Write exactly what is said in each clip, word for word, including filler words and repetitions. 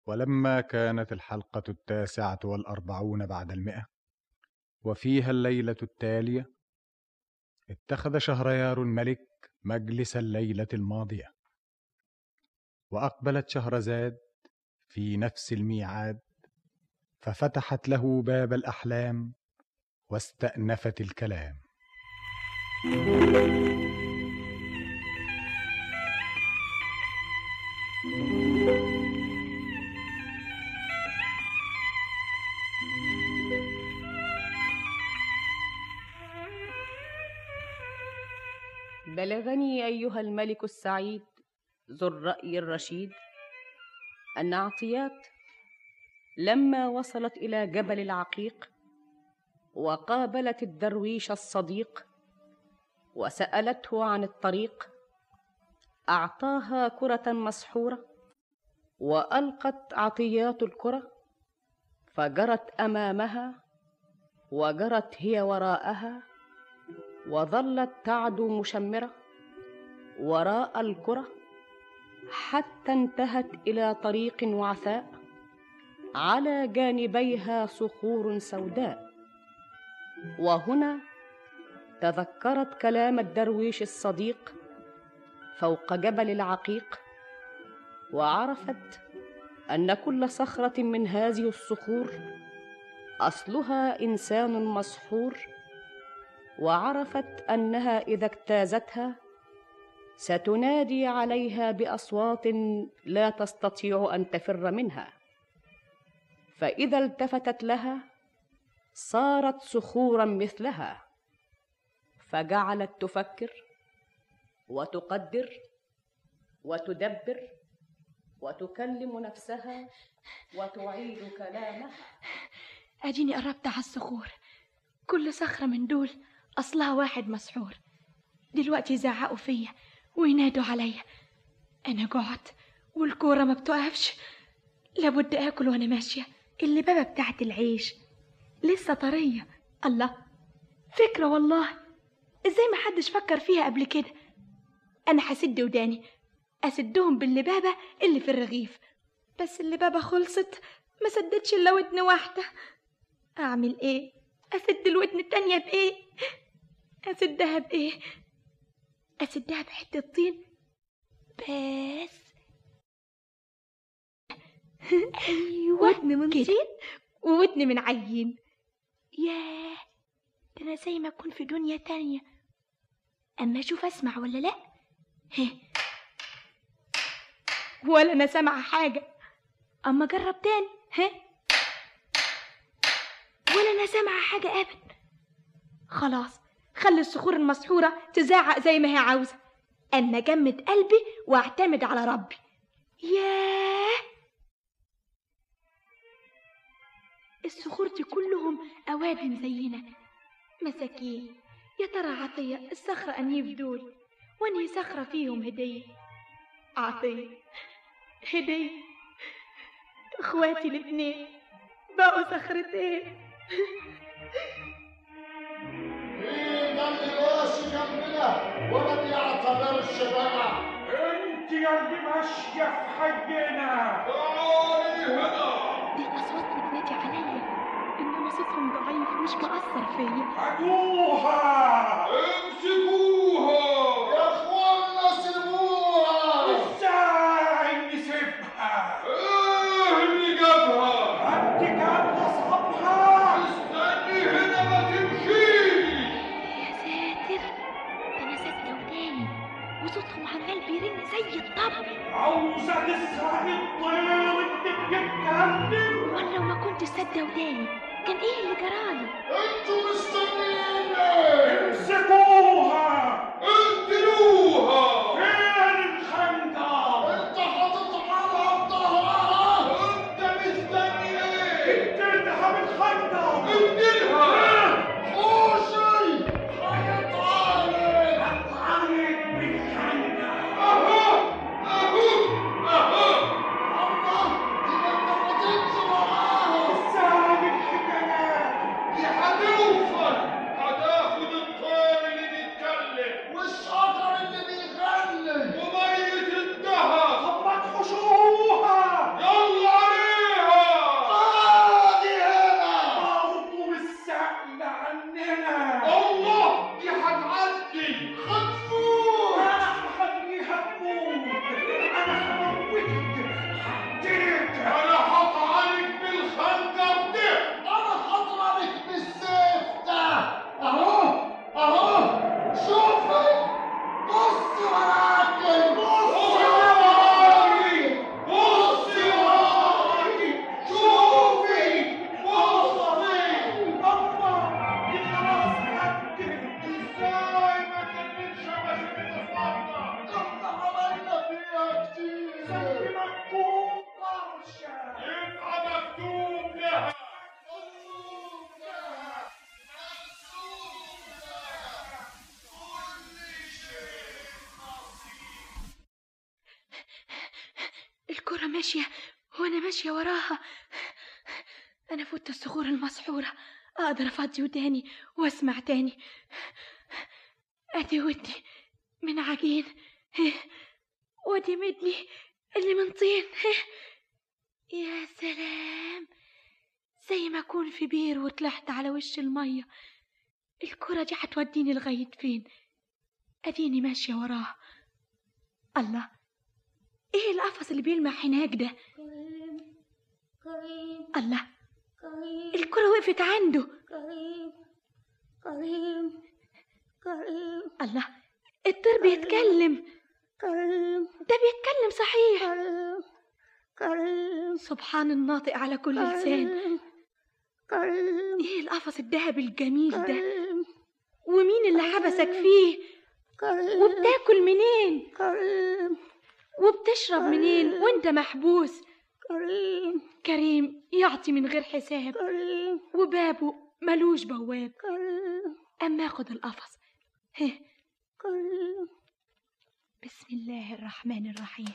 ولما كانت الحلقة التاسعة والأربعون بعد المئة وفيها الليلة التالية، اتخذ شهريار الملك مجلس الليلة الماضية، وأقبلت شهرزاد في نفس الميعاد، ففتحت له باب الأحلام واستأنفت الكلام. بلغني أيها الملك السعيد ذو الرأي الرشيد أن عطيات لما وصلت إلى جبل العقيق وقابلت الدرويش الصديق وسألته عن الطريق، أعطاها كرة مسحورة وألقت عطيات الكرة، فجرت أمامها وجرت هي وراءها، وظلت تعدو مشمرة وراء الكرة حتى انتهت إلى طريق وعثاء على جانبيها صخور سوداء. وهنا تذكرت كلام الدرويش الصديق فوق جبل العقيق، وعرفت أن كل صخرة من هذه الصخور أصلها إنسان مسحور، وعرفت أنها إذا اجتازتها ستنادي عليها بأصوات لا تستطيع أن تفر منها، فإذا التفتت لها صارت صخورا مثلها، فجعلت تفكر وتقدر وتدبر وتكلم نفسها وتعيد كلامها. أديني قربت على الصخور، كل صخرة من دول أصلها واحد مسحور. دلوقتي يزعقوا فيا وينادوا عليا، أنا جعت والكورة ما بتقفش، لابد آكل وأنا ماشية. اللبابة بتاعت العيش لسه طرية. الله، فكرة والله، إزاي ما حدش فكر فيها قبل كده؟ أنا هسد وداني أسدهم باللبابة اللي في الرغيف، بس اللبابة خلصت، ما سدتش إلا ودن واحدة. أعمل إيه؟ أسد الودن التانية بإيه؟ أسدها بإيه؟ أسدها بحتة طين بس. أيوة، ودن من طين وودن من عجين. ياه، ده أنا زي ما أكون في دنيا تانية. أما أشوف أسمع ولا لأ؟ هه، ولا أنا سامعة حاجة. أما أجرب تاني، ها، ولا أنا سامعة حاجة أبدا. خلاص، خلي الصخور المسحورة تزعق زي ما هي عاوزة، أنا جمد قلبي واعتمد على ربي. ياه، الصخور دي كلهم أوادم زينا مساكين. يا ترى عطية الصخرة أنهي في دول، وأنهي صخرة فيهم هدية؟ عطية، هدية، إخواتي الاتنين بقوا صخرتين. مين اللي ماشي جنبنا ولا بيعتبر الشباب؟ انت يا اللي ماشيه في حجنا. تعالي هنا. دي الأصوات اللي بتنادي عليا، إنما صوتهم ضعيف مش مأثر فيا. خدوها، امسكوها يا اخوانا، سيبوها. ازاي نسيبها؟ ايه اللي جابها؟ انت كانت تصحبها. استني هنا ما تمشيش. يا ساتر، ده أنا سد وداني وصوتهم عمال بيرن زي الطبل. عاوزه تسرقي الطير وانت بتتكلم؟ ولو ما كنتش سد وداني كان إيه اللي جرالي؟ انتوا مستنيين ايه؟ امسكوها، اقتلوها. فين الخنجر؟ انت حاططها على ظهرها. انت مستني ايه؟ اقتلها بالخنجر. اقتلها. حوشي هيتعالج. هتعالج بالخنجر. اهو اهو اهو. الله، دي ما اتفقتش معاها. ازاي الحكايات؟ دي هتوصل، هتاخد الطير اللي بيتكلم. ماشية وأنا ماشية وراها. أنا فوت الصخور المسحورة، أقدر أفضي وداني وأسمع تاني. أدي ودي من عجين، ودي مدني اللي من طين. يا سلام، زي ما أكون في بير وطلعت على وش المية. الكرة دي هتوديني لغاية فين؟ أديني ماشية وراها. الله، إيه القفص اللي بيلمع هناك ده؟ كريم كريم الله، كريم الكرة وقفت عنده. كريم كريم كريم. الله، الطير بيتكلم. كريم ده بيتكلم صحيح. كريم كريم. سبحان الناطق على كل لسان. كريم كريم ايه القفص الذهبي الجميل ده؟ كريم ومين اللي حبسك فيه؟ كريم وبتاكل منين؟ كريم وبتشرب منين وانت محبوس؟ كريم كريم يعطي من غير حساب، كريم وبابه ملوش بواب. كريم اما اخد القفص. هه. كريم. بسم الله الرحمن الرحيم.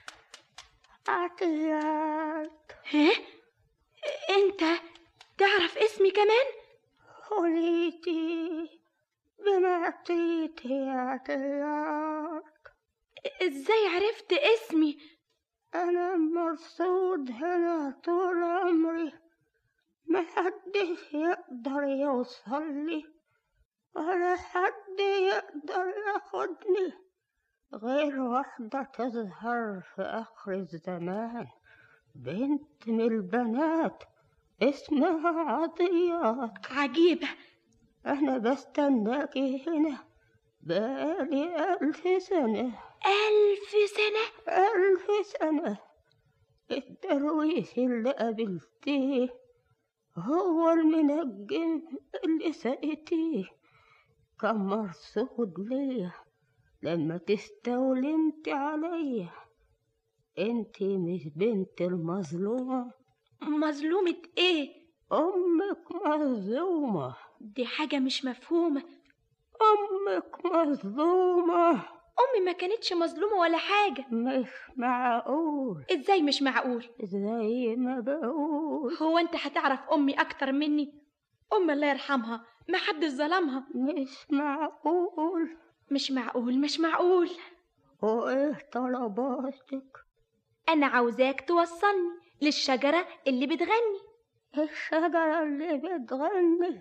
عطيات. ها؟ انت تعرف اسمي كمان؟ خليتي بما عطيتي يا عطيات. ازاي عرفت اسمي؟ أنا مرصود هنا طول عمري، ما حدش يقدر يوصل لي ولا حد يقدر ياخدني غير واحدة تظهر في آخر الزمان، بنت من البنات اسمها عطيات. عجيبة. أنا بستناكي هنا بقالي ألف سنة. ألف سنة؟ ألف سنة. الدرويش اللي قابلتيه هو المنجم اللي سقيتيه، كان مرصود ليا لما تستولي انت عليا. انت مش بنت المظلومة؟ مظلومة ايه؟ أمك مظلومة. دي حاجة مش مفهومة. أمك مظلومة. أمي ما كانتش مظلومة ولا حاجة. مش معقول. ازاي مش معقول؟ زي ما بقول. هو انت هتعرف أمي أكتر مني؟ أمي الله يرحمها ما حد ظلمها. مش معقول. مش معقول مش معقول. وإيه طلباتك؟ أنا عاوزاك توصلني للشجرة اللي بتغني. الشجرة اللي بتغني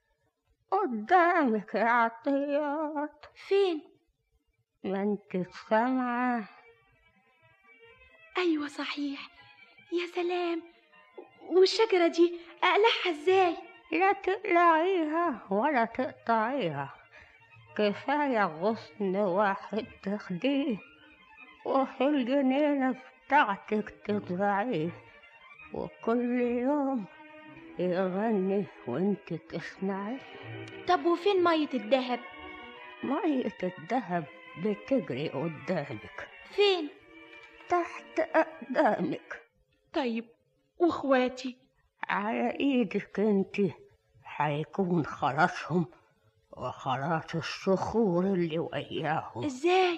قدامك يا عطيات. فين؟ ما انت سامعة؟ أيوة صحيح. يا سلام، والشجرة دي أقلعها ازاي؟ لا تقلعيها ولا تقطعيها، كفاية غصن واحد تاخديه وفي الجنينة بتاعتك تزرعيه، وكل يوم يغني وانت تسمعي. طب وفين مية الدهب؟ مية الدهب بتجري قدامك. فين؟ تحت أقدامك. طيب واخواتي؟ على ايدك انت هيكون خلاصهم وخلاص الصخور اللي وياهم. ازاي؟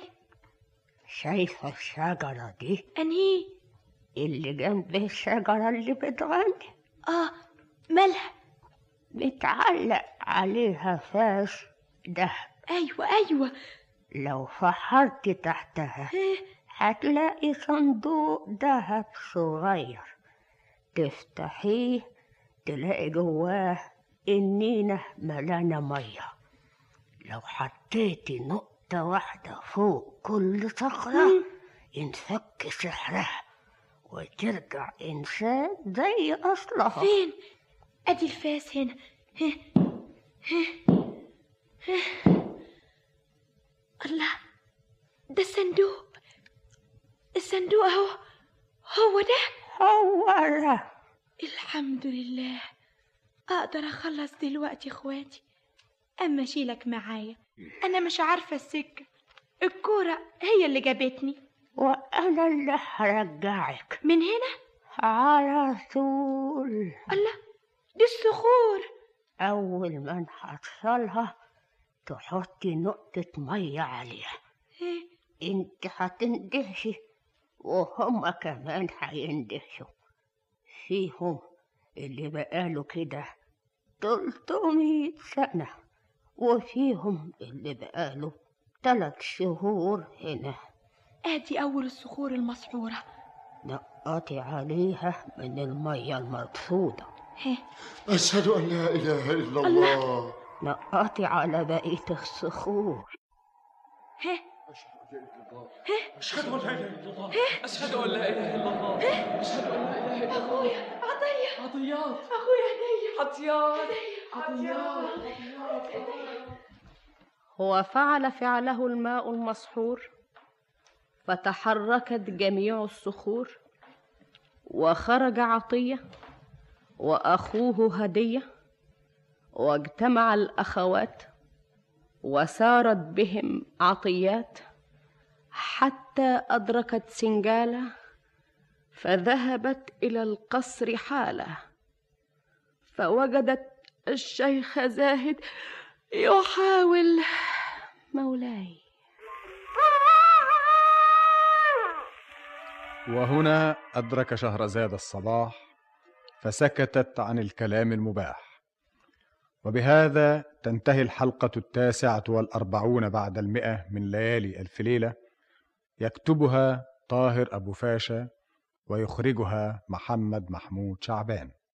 شايفة الشجرة دي؟ انهي؟ اللي جنب الشجرة اللي بتغني. اه، مالها؟ متعلق عليها فاس دهب. ايوه ايوه. لو فحرت تحتها هتلاقي صندوق دهب صغير، تفتحيه تلاقي جواه النينة ملانة مية. لو حطيتي نقطة واحدة فوق كل صخرة ينفك سحرها وترجع إنسان زي أصلها. فين؟ أدي الفاس هنا. ها. ها. ها. الله، ده الصندوق. الصندوق اهو. هو ده؟ هو ده. الحمد لله. أقدر أخلص دلوقتي إخواتي. أما أشيلك معايا، أنا مش عارفة السكة. الكورة هي اللي جابتني، وأنا اللي هرجعك من هنا على طول. الله، دي الصخور. أول ما نحصلها تحطي نقطة مية عليها. إيه؟ انت هتندهشي وهم كمان هيندهشوا. فيهم اللي بقاله كده تلتمية سنة، وفيهم اللي بقاله تلات شهور هنا. ادي اول الصخور المسحورة. نقطي عليها من المية المرصودة. هه. أشهد أن لا إله إلا الله. نقطي على بقية الصخور. هه. أشهد أن لا إله إلا الله. أشهد أن لا إله إلا الله. أشهد أن لا إله إلا الله. أخويا عطية. عطيات. أخويا هدية. عطيات. عطيات. وفعل فعله الماء المسحور، فتحركت جميع الصخور، وخرج عطية وأخوه هدية، واجتمع الأخوات وسارت بهم عطيات حتى أدركت سنجالة، فذهبت إلى القصر حالة، فوجدت الشيخ زاهد يحاول مولاي. وهنا أدرك شهرزاد الصباح، فسكتت عن الكلام المباح. وبهذا تنتهي الحلقة التاسعة والأربعون بعد المئة من ليالي ألف ليلة، يكتبها طاهر أبو فاشا، ويخرجها محمد محمود شعبان.